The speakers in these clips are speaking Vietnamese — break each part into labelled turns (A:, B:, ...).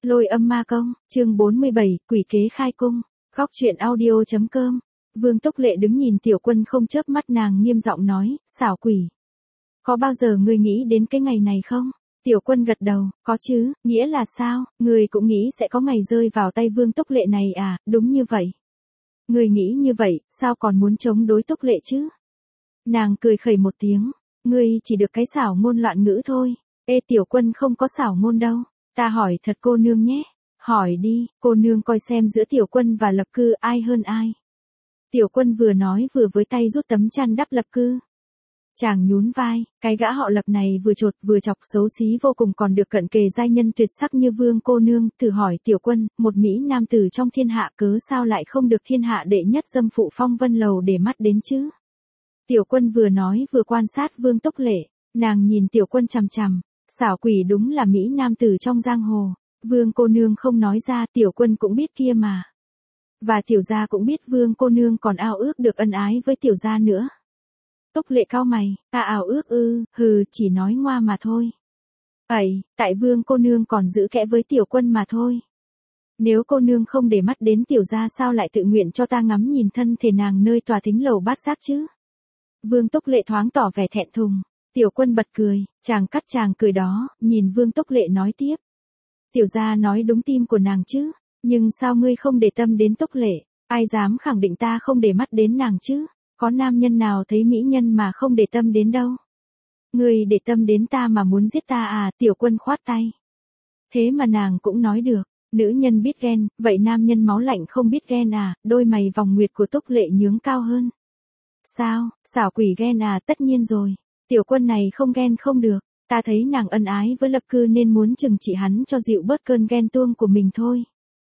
A: Lôi âm ma công, chương 47, quỷ kế khai cung. Góc truyện audio.com. Vương Túc Lệ đứng nhìn Tiểu Quân không chớp mắt, nàng nghiêm giọng nói, xảo quỷ. Có bao giờ ngươi nghĩ đến cái ngày này không? Tiểu Quân gật đầu, có chứ, nghĩa là sao, ngươi cũng nghĩ sẽ có ngày rơi vào tay Vương Túc Lệ này à, đúng như vậy. Ngươi nghĩ như vậy, sao còn muốn chống đối Túc Lệ chứ? Nàng cười khẩy một tiếng, ngươi chỉ được cái xảo ngôn loạn ngữ thôi. Ê, Tiểu Quân không có xảo ngôn đâu. Ta hỏi thật cô nương nhé. Hỏi đi, cô nương coi xem giữa Tiểu Quân và Lập Cư ai hơn ai. Tiểu Quân vừa nói vừa với tay rút tấm chăn đắp Lập Cư. Chàng nhún vai, cái gã họ Lập này vừa chột vừa chọc, xấu xí vô cùng, còn được cận kề giai nhân tuyệt sắc như Vương cô nương. Thử hỏi Tiểu Quân, một mỹ nam tử trong thiên hạ cớ sao lại không được thiên hạ đệ nhất dâm phụ Phong Vân Lầu để mắt đến chứ? Tiểu Quân vừa nói vừa quan sát Vương Túc Lệ, nàng nhìn Tiểu Quân chằm chằm. Xảo quỷ đúng là mỹ nam tử trong giang hồ. Vương cô nương không nói ra, Tiểu Quân cũng biết kia mà. Và Tiểu gia cũng biết Vương cô nương còn ao ước được ân ái với Tiểu gia nữa. Túc Lệ cau mày, ta ao ước ư? Hừ, chỉ nói ngoa mà thôi. Ấy, tại Vương cô nương còn giữ kẽ với Tiểu Quân mà thôi. Nếu cô nương không để mắt đến Tiểu gia, sao lại tự nguyện cho ta ngắm nhìn thân thể nàng nơi tòa thính lầu bát giác chứ? Vương Túc Lệ thoáng tỏ vẻ thẹn thùng. Tiểu Quân bật cười, chàng cắt chàng cười đó, nhìn Vương Túc Lệ nói tiếp. Tiểu gia nói đúng tim của nàng chứ, nhưng sao ngươi không để tâm đến Túc Lệ? Ai dám khẳng định ta không để mắt đến nàng chứ? Có nam nhân nào thấy mỹ nhân mà không để tâm đến đâu? Ngươi để tâm đến ta mà muốn giết ta à? Tiểu Quân khoát tay. Thế mà nàng cũng nói được, nữ nhân biết ghen, vậy nam nhân máu lạnh không biết ghen à? Đôi mày vòng nguyệt của Túc Lệ nhướng cao hơn. Sao, xảo quỷ ghen à? Tất nhiên rồi. Tiểu Quân này không ghen không được, ta thấy nàng ân ái với Lập Cư nên muốn trừng trị hắn cho dịu bớt cơn ghen tuông của mình thôi.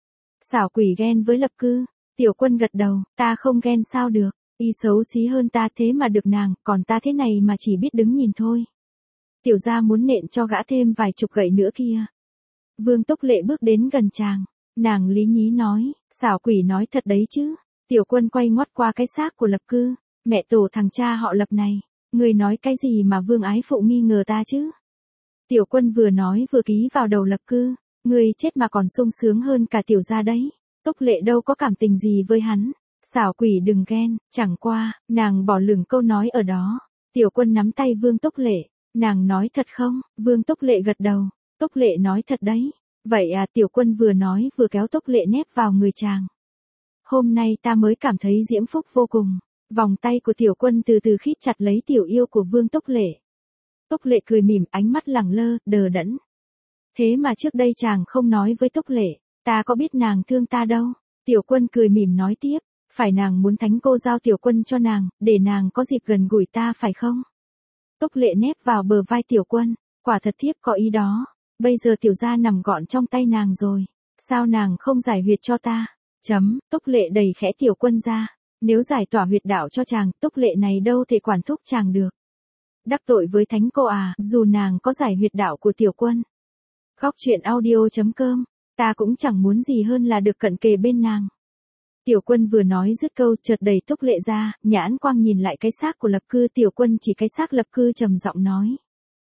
A: Xảo quỷ ghen với Lập Cư, Tiểu Quân gật đầu, ta không ghen sao được, y xấu xí hơn ta thế mà được nàng, còn ta thế này mà chỉ biết đứng nhìn thôi. Tiểu gia muốn nện cho gã thêm vài chục gậy nữa kia. Vương Túc Lệ bước đến gần chàng, nàng lý nhí nói, xảo quỷ nói thật đấy chứ. Tiểu Quân quay ngoắt qua cái xác của Lập Cư, mẹ tổ thằng cha họ Lập này. Ngươi nói cái gì mà Vương ái phụ nghi ngờ ta chứ? Tiểu Quân vừa nói vừa ký vào đầu Lập Cư, ngươi chết mà còn sung sướng hơn cả Tiểu gia đấy. Túc Lệ đâu có cảm tình gì với hắn. Xảo quỷ đừng ghen, chẳng qua, nàng bỏ lửng câu nói ở đó. Tiểu Quân nắm tay Vương Túc Lệ, nàng nói thật không? Vương Túc Lệ gật đầu, Túc Lệ nói thật đấy. Vậy à? Tiểu Quân vừa nói vừa kéo Túc Lệ nép vào người chàng. Hôm nay ta mới cảm thấy diễm phúc vô cùng. Vòng tay của Tiểu Quân từ từ khít chặt lấy tiểu yêu của Vương Túc Lệ. Túc Lệ cười mỉm, ánh mắt lẳng lơ, đờ đẫn. Thế mà trước đây chàng không nói với Túc Lệ, ta có biết nàng thương ta đâu. Tiểu Quân cười mỉm nói tiếp, phải nàng muốn thánh cô giao Tiểu Quân cho nàng, để nàng có dịp gần gũi ta phải không? Túc Lệ nép vào bờ vai Tiểu Quân, quả thật thiếp có ý đó. Bây giờ Tiểu gia nằm gọn trong tay nàng rồi, sao nàng không giải huyệt cho ta? Túc Lệ đẩy khẽ Tiểu Quân ra. Nếu giải tỏa huyệt đạo cho chàng, Túc Lệ này đâu thể quản thúc chàng được. Đắc tội với thánh cô à, dù nàng có giải huyệt đạo của Tiểu Quân. Góc truyện audio.com, ta cũng chẳng muốn gì hơn là được cận kề bên nàng. Tiểu Quân vừa nói dứt câu chợt đẩy Túc Lệ ra, nhãn quang nhìn lại cái xác của Lập Cư. Tiểu Quân chỉ cái xác Lập Cư trầm giọng nói.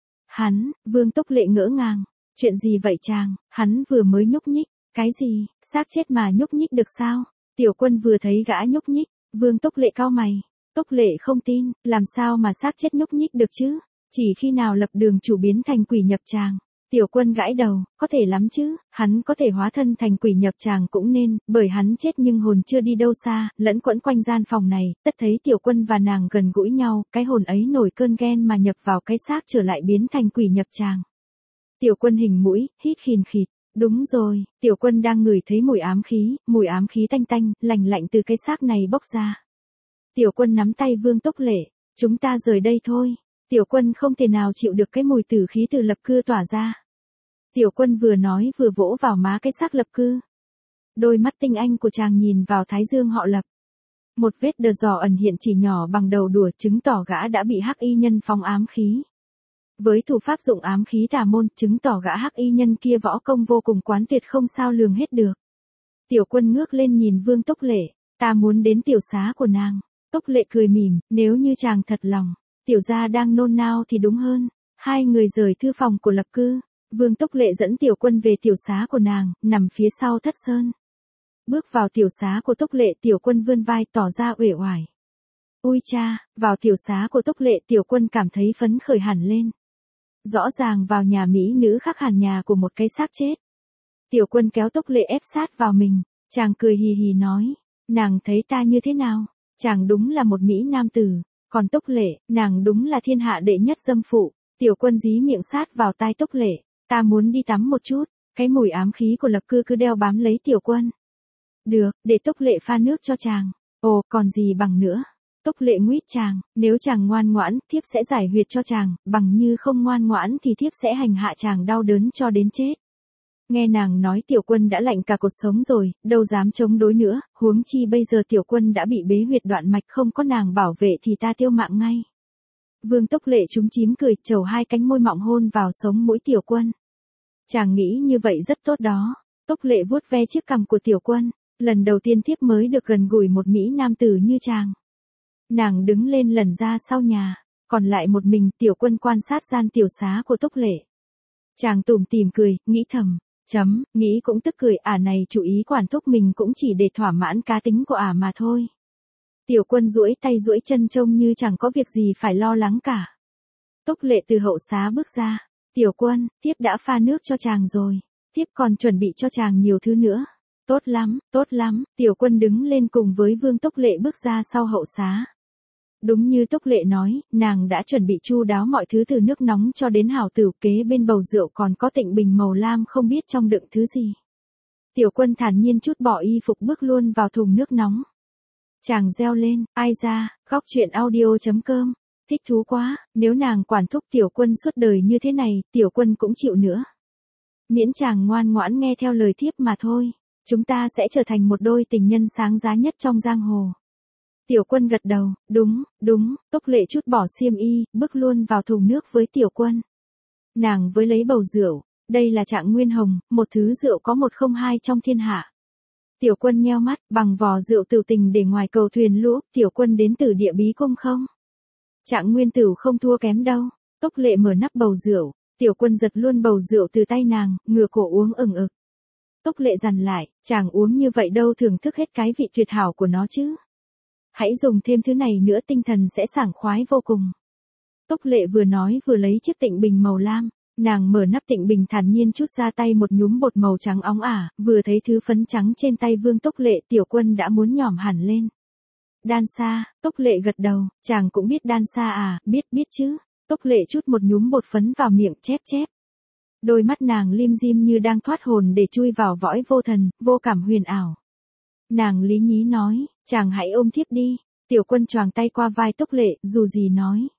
A: Hắn, Vương Túc Lệ ngỡ ngàng, chuyện gì vậy chàng? Hắn vừa mới nhúc nhích, cái gì, xác chết mà nhúc nhích được sao? Tiểu Quân vừa thấy gã nhúc nhích, Vương Túc Lệ cau mày. Túc Lệ không tin, làm sao mà xác chết nhúc nhích được chứ? Chỉ khi nào Lập Đường chủ biến thành quỷ nhập tràng. Tiểu Quân gãi đầu, có thể lắm chứ, hắn có thể hóa thân thành quỷ nhập tràng cũng nên, bởi hắn chết nhưng hồn chưa đi đâu xa, lẫn quẫn quanh gian phòng này, tất thấy Tiểu Quân và nàng gần gũi nhau, cái hồn ấy nổi cơn ghen mà nhập vào cái xác trở lại biến thành quỷ nhập tràng. Tiểu Quân hình mũi, hít khìn khịt. Đúng rồi, Tiểu Quân đang ngửi thấy mùi ám khí tanh tanh, lành lạnh từ cái xác này bốc ra. Tiểu Quân nắm tay Vương Túc Lệ, chúng ta rời đây thôi. Tiểu Quân không thể nào chịu được cái mùi tử khí từ Lập Cư tỏa ra. Tiểu Quân vừa nói vừa vỗ vào má cái xác Lập Cư. Đôi mắt tinh anh của chàng nhìn vào thái dương họ Lập. Một vết đờ giò ẩn hiện chỉ nhỏ bằng đầu đũa, chứng tỏ gã đã bị hắc y nhân phóng ám khí. Với thủ pháp dụng ám khí tà môn, chứng tỏ gã hắc y nhân kia võ công vô cùng quán tuyệt không sao lường hết được. Tiểu Quân ngước lên nhìn Vương Túc Lệ, ta muốn đến tiểu xá của nàng. Túc Lệ cười mỉm, nếu như chàng thật lòng, Tiểu gia đang nôn nao thì đúng hơn. Hai người rời thư phòng của Lập Cư. Vương Túc Lệ dẫn Tiểu Quân về tiểu xá của nàng, nằm phía sau thất sơn. Bước vào tiểu xá của Túc Lệ, Tiểu Quân vươn vai tỏ ra uể oải. Ui cha, vào tiểu xá của Túc Lệ, Tiểu Quân cảm thấy phấn khởi hẳn lên. Rõ ràng vào nhà mỹ nữ khác hẳn nhà của một cái xác chết. Tiểu Quân kéo Túc Lệ ép sát vào mình, chàng cười hì hì nói, nàng thấy ta như thế nào? Chàng đúng là một mỹ nam tử, còn Túc Lệ, nàng đúng là thiên hạ đệ nhất dâm phụ. Tiểu Quân dí miệng sát vào tai Túc Lệ, ta muốn đi tắm một chút, cái mùi ám khí của Lập Cư cứ đeo bám lấy Tiểu Quân. Được, để Túc Lệ pha nước cho chàng. Ồ, còn gì bằng nữa. Túc Lệ nguyết chàng, nếu chàng ngoan ngoãn, thiếp sẽ giải huyệt cho chàng, bằng như không ngoan ngoãn thì thiếp sẽ hành hạ chàng đau đớn cho đến chết. Nghe nàng nói Tiểu Quân đã lạnh cả cột sống rồi, đâu dám chống đối nữa, huống chi bây giờ Tiểu Quân đã bị bế huyệt đoạn mạch, không có nàng bảo vệ thì ta tiêu mạng ngay. Vương Túc Lệ chúm chím cười, trầu hai cánh môi mọng hôn vào sống mũi Tiểu Quân. Chàng nghĩ như vậy rất tốt đó. Túc Lệ vuốt ve chiếc cằm của Tiểu Quân, lần đầu tiên thiếp mới được gần gũi một mỹ nam tử như chàng. Nàng đứng lên lần ra sau nhà, còn lại một mình. Tiểu Quân quan sát gian tiểu xá của Túc Lệ. Chàng tủm tỉm cười, nghĩ thầm, nghĩ cũng tức cười, này chủ ý quản thúc mình cũng chỉ để thỏa mãn cá tính của mà thôi. Tiểu Quân duỗi tay duỗi chân trông như chẳng có việc gì phải lo lắng cả. Túc Lệ từ hậu xá bước ra, Tiểu Quân, thiếp đã pha nước cho chàng rồi, thiếp còn chuẩn bị cho chàng nhiều thứ nữa. Tốt lắm, Tiểu Quân đứng lên cùng với Vương Túc Lệ bước ra sau hậu xá. Đúng như Túc Lệ nói, nàng đã chuẩn bị chu đáo mọi thứ từ nước nóng cho đến hảo tửu, kế bên bầu rượu còn có tịnh bình màu lam không biết trong đựng thứ gì. Tiểu Quân thản nhiên trút bỏ y phục bước luôn vào thùng nước nóng. Chàng reo lên, ai ra, góc chuyện audio.com, thích thú quá, nếu nàng quản thúc Tiểu Quân suốt đời như thế này, Tiểu Quân cũng chịu nữa. Miễn chàng ngoan ngoãn nghe theo lời thiếp mà thôi, chúng ta sẽ trở thành một đôi tình nhân sáng giá nhất trong giang hồ. Tiểu Quân gật đầu, đúng, Túc Lệ trút bỏ xiêm y, bước luôn vào thùng nước với Tiểu Quân. Nàng với lấy bầu rượu, đây là Trạng Nguyên Hồng, một thứ rượu có 102 trong thiên hạ. Tiểu Quân nheo mắt, bằng vò rượu Tửu Tình để ngoài cầu thuyền lũ, Tiểu Quân đến từ địa bí cung không? Trạng Nguyên Tửu không thua kém đâu. Túc Lệ mở nắp bầu rượu, Tiểu Quân giật luôn bầu rượu từ tay nàng, ngửa cổ uống ừng ực. Túc Lệ dằn lại, chàng uống như vậy đâu thưởng thức hết cái vị tuyệt hảo của nó chứ. Hãy dùng thêm thứ này nữa, tinh thần sẽ sảng khoái vô cùng. Túc Lệ vừa nói vừa lấy chiếc tịnh bình màu lam, nàng mở nắp tịnh bình thản nhiên chút ra tay một nhúm bột màu trắng óng ả, vừa thấy thứ phấn trắng trên tay Vương Túc Lệ, Tiểu Quân đã muốn nhỏm hẳn lên. Đan sa, Túc Lệ gật đầu, chàng cũng biết đan sa à, biết chứ. Túc Lệ chút một nhúm bột phấn vào miệng, chép. Đôi mắt nàng lim dim như đang thoát hồn để chui vào või vô thần, vô cảm huyền ảo. Nàng lý nhí nói, chàng hãy ôm thiếp đi. Tiểu Quân choàng tay qua vai Túc Lệ, dù gì nói.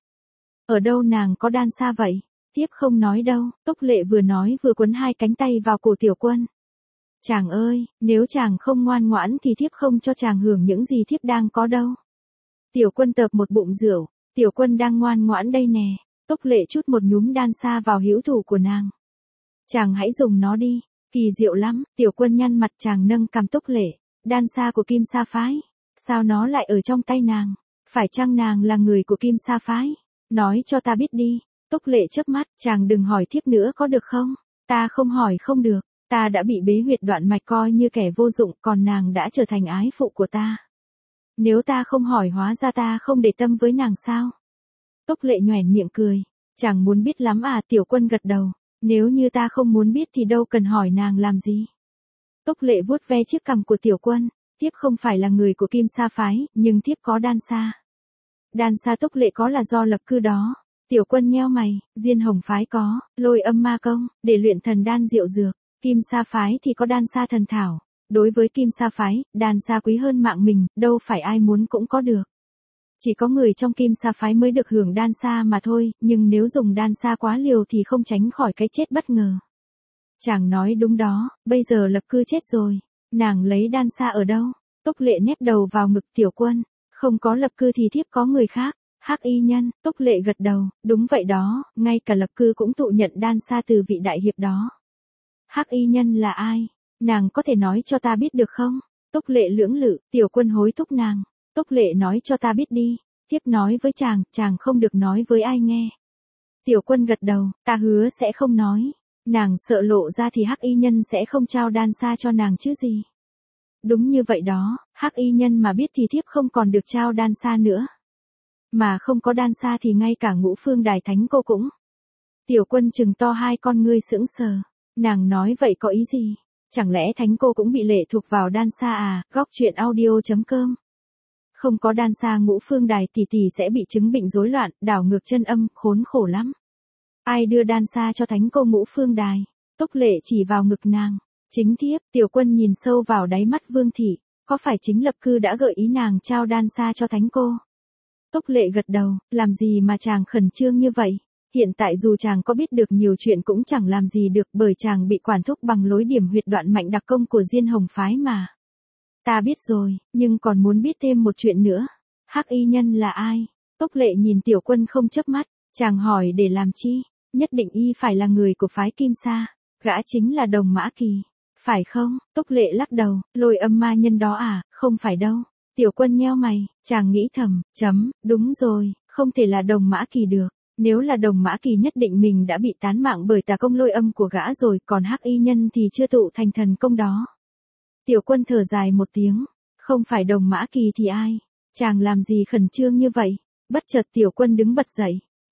A: Ở đâu nàng có đan sa vậy? Thiếp không nói đâu. Túc Lệ vừa nói vừa quấn hai cánh tay vào cổ Tiểu Quân. Chàng ơi, nếu chàng không ngoan ngoãn thì thiếp không cho chàng hưởng những gì thiếp đang có đâu. Tiểu Quân tợp một bụng rượu, Tiểu Quân đang ngoan ngoãn đây nè. Túc Lệ chút một nhúm đan sa vào hữu thủ của nàng. Chàng hãy dùng nó đi, kỳ diệu lắm. Tiểu Quân nhăn mặt, chàng nâng cằm Túc Lệ. Đan sa của Kim Sa Phái, sao nó lại ở trong tay nàng? Phải chăng nàng là người của Kim Sa Phái? Nói cho ta biết đi. Túc Lệ chớp mắt, chàng đừng hỏi thiếp nữa có được không? Ta không hỏi không được, ta đã bị bế huyệt đoạn mạch coi như kẻ vô dụng, còn nàng đã trở thành ái phụ của ta. Nếu ta không hỏi hóa ra ta không để tâm với nàng sao? Túc Lệ nhoẻn miệng cười, chàng muốn biết lắm à? Tiểu Quân gật đầu, nếu như ta không muốn biết thì đâu cần hỏi nàng làm gì. Túc Lệ vuốt ve chiếc cằm của Tiểu Quân, thiếp không phải là người của Kim Sa Phái, nhưng thiếp có đan sa. Đan sa Túc Lệ có là do Lập Cư đó. Tiểu Quân nheo mày, Diên Hồng Phái có, Lôi Âm Ma Công, để luyện thần đan diệu dược. Kim Sa Phái thì có đan sa thần thảo. Đối với Kim Sa Phái, đan sa quý hơn mạng mình, đâu phải ai muốn cũng có được. Chỉ có người trong Kim Sa Phái mới được hưởng đan sa mà thôi, nhưng nếu dùng đan sa quá liều thì không tránh khỏi cái chết bất ngờ. Chàng nói đúng đó, bây giờ Lập Cư chết rồi, nàng lấy đan sa ở đâu? Túc Lệ nép đầu vào ngực Tiểu Quân, không có Lập Cư thì thiếp có người khác. Hắc Y Nhân, Túc Lệ gật đầu, đúng vậy đó, ngay cả Lập Cư cũng thụ nhận đan sa từ vị đại hiệp đó. Hắc Y Nhân là ai? Nàng có thể nói cho ta biết được không? Túc Lệ lưỡng lự, Tiểu Quân hối thúc nàng. Túc Lệ nói cho ta biết đi, thiếp nói với chàng không được nói với ai nghe. Tiểu Quân gật đầu, ta hứa sẽ không nói. Nàng sợ lộ ra thì Hắc Y Nhân sẽ không trao đan sa cho nàng chứ gì. Đúng như vậy đó, Hắc Y Nhân mà biết thì thiếp không còn được trao đan sa nữa. Mà không có đan sa thì ngay cả Ngũ Phương Đài Thánh cô cũng. Tiểu Quân trừng to hai con ngươi sững sờ. Nàng nói vậy có ý gì? Chẳng lẽ Thánh cô cũng bị lệ thuộc vào đan sa à? Góc truyện audio.com. Không có đan sa Ngũ Phương Đài tỷ tỷ sẽ bị chứng bệnh rối loạn, đảo ngược chân âm, khốn khổ lắm. Ai đưa đan sa cho Thánh cô Ngũ Phương Đài? Túc Lệ chỉ vào ngực nàng. Chính thiếp. Tiểu Quân nhìn sâu vào đáy mắt Vương thị. Có phải chính Lập Cư đã gợi ý nàng trao đan sa cho Thánh cô? Túc Lệ gật đầu. Làm gì mà chàng khẩn trương như vậy? Hiện tại dù chàng có biết được nhiều chuyện cũng chẳng làm gì được, bởi chàng bị quản thúc bằng lối điểm huyệt đoạn mạnh đặc công của Diên Hồng phái mà. Ta biết rồi, nhưng còn muốn biết thêm một chuyện nữa. Hắc Y Nhân là ai? Túc Lệ nhìn Tiểu Quân không chớp mắt. Chàng hỏi để làm chi? Nhất định y phải là người của phái Kim Sa. Gã chính là Đồng Mã Kỳ. Phải không? Túc Lệ lắc đầu. Lôi Âm ma nhân đó à? Không phải đâu. Tiểu Quân nheo mày. Chàng nghĩ thầm. Đúng rồi, không thể là Đồng Mã Kỳ được. Nếu là Đồng Mã Kỳ nhất định mình đã bị tán mạng bởi tà công Lôi Âm của gã rồi, còn Hắc Y Nhân thì chưa tụ thành thần công đó. Tiểu Quân thở dài một tiếng. Không phải Đồng Mã Kỳ thì ai? Chàng làm gì khẩn trương như vậy? Bất chợt Tiểu Quân đứng bật dậy.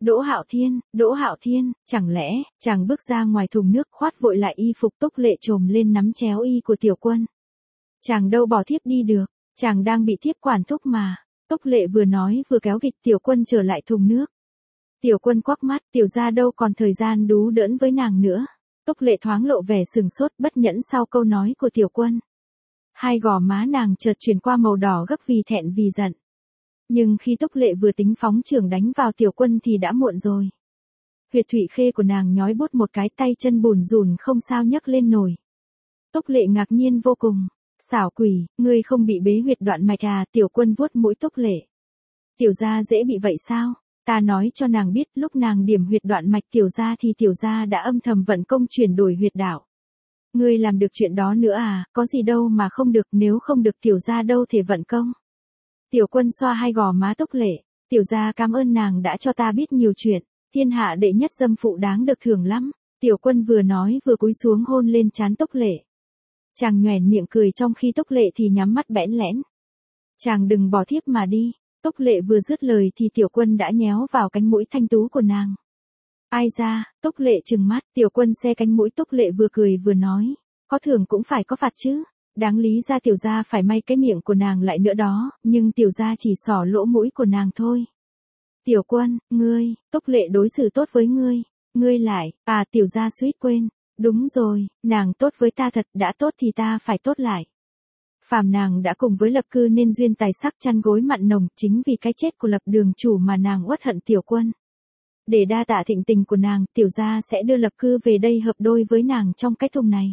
A: Đỗ Hạo Thiên, chẳng lẽ? Chàng bước ra ngoài thùng nước, khoát vội lại y phục. Túc Lệ chồm lên nắm chéo y của Tiểu Quân. Chàng đâu bỏ thiếp đi được, chàng đang bị thiếp quản thúc mà. Túc Lệ vừa nói vừa kéo gịch Tiểu Quân trở lại thùng nước. Tiểu Quân quắc mắt, tiểu gia đâu còn thời gian đú đỡn với nàng nữa. Túc Lệ thoáng lộ vẻ sừng sốt bất nhẫn sau câu nói của Tiểu Quân. Hai gò má nàng chợt chuyển qua màu đỏ gấp vì thẹn vì giận. Nhưng khi Túc Lệ vừa tính phóng chưởng đánh vào Tiểu Quân thì đã muộn rồi. Huyệt thủy khê của nàng nhói bút một cái, tay chân bùn rùn không sao nhấc lên nổi. Túc Lệ ngạc nhiên vô cùng. Xảo quỷ, ngươi không bị bế huyệt đoạn mạch à? Tiểu Quân vuốt mũi Túc Lệ. Tiểu gia dễ bị vậy sao? Ta nói cho nàng biết, lúc nàng điểm huyệt đoạn mạch tiểu gia thì tiểu gia đã âm thầm vận công chuyển đổi huyệt đạo. Ngươi làm được chuyện đó nữa à? Có gì đâu mà không được, nếu không được tiểu gia đâu thể vận công. Tiểu Quân xoa hai gò má Túc Lệ. Tiểu gia cảm ơn nàng đã cho ta biết nhiều chuyện. Thiên hạ đệ nhất dâm phụ đáng được thưởng lắm. Tiểu Quân vừa nói vừa cúi xuống hôn lên trán Túc Lệ. Chàng nhoẻn miệng cười trong khi Túc Lệ thì nhắm mắt bẽn lẽn. Chàng đừng bỏ thiếp mà đi. Túc Lệ vừa dứt lời thì Tiểu Quân đã nhéo vào cánh mũi thanh tú của nàng. Ai ra? Túc Lệ trừng mắt. Tiểu Quân xe cánh mũi Túc Lệ vừa cười vừa nói. Có thưởng cũng phải có phạt chứ. Đáng lý ra tiểu gia phải may cái miệng của nàng lại nữa đó, nhưng tiểu gia chỉ xỏ lỗ mũi của nàng thôi. Tiểu Quân, ngươi, Túc Lệ đối xử tốt với ngươi. Ngươi lại, tiểu gia suýt quên. Đúng rồi, nàng tốt với ta thật, đã tốt thì ta phải tốt lại. Phàm nàng đã cùng với Lập Cư nên duyên tài sắc chăn gối mặn nồng, chính vì cái chết của Lập Đường chủ mà nàng uất hận Tiểu Quân. Để đa tạ thịnh tình của nàng, tiểu gia sẽ đưa Lập Cư về đây hợp đôi với nàng trong cái thùng này.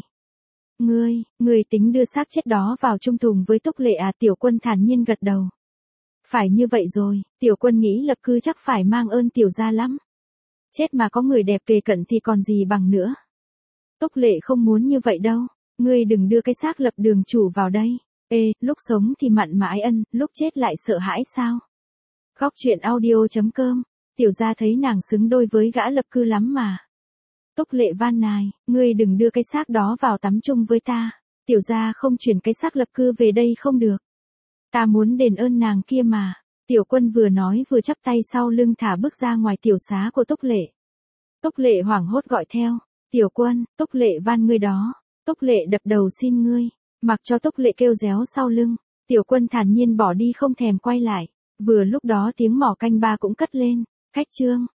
A: Ngươi tính đưa xác chết đó vào chung thùng với Túc Lệ à? Tiểu Quân thản nhiên gật đầu. Phải như vậy rồi, Tiểu Quân nghĩ Lập Cư chắc phải mang ơn tiểu gia lắm. Chết mà có người đẹp kề cận thì còn gì bằng nữa. Túc Lệ không muốn như vậy đâu. Ngươi đừng đưa cái xác Lập Đường chủ vào đây. Lúc sống thì mặn mà ái ân, lúc chết lại sợ hãi sao? Góc truyện audio.com. Tiểu gia thấy nàng xứng đôi với gã Lập Cư lắm mà. Túc Lệ van nài, ngươi đừng đưa cái xác đó vào tắm chung với ta. Tiểu gia không chuyển cái xác Lập Cư về đây không được. Ta muốn đền ơn nàng kia mà. Tiểu Quân vừa nói vừa chắp tay sau lưng thả bước ra ngoài tiểu xá của Túc Lệ. Túc Lệ hoảng hốt gọi theo. Tiểu Quân, Túc Lệ van ngươi đó. Túc Lệ đập đầu xin ngươi. Mặc cho Túc Lệ kêu réo sau lưng. Tiểu Quân thản nhiên bỏ đi không thèm quay lại. Vừa lúc đó tiếng mỏ canh ba cũng cất lên. Khách trương.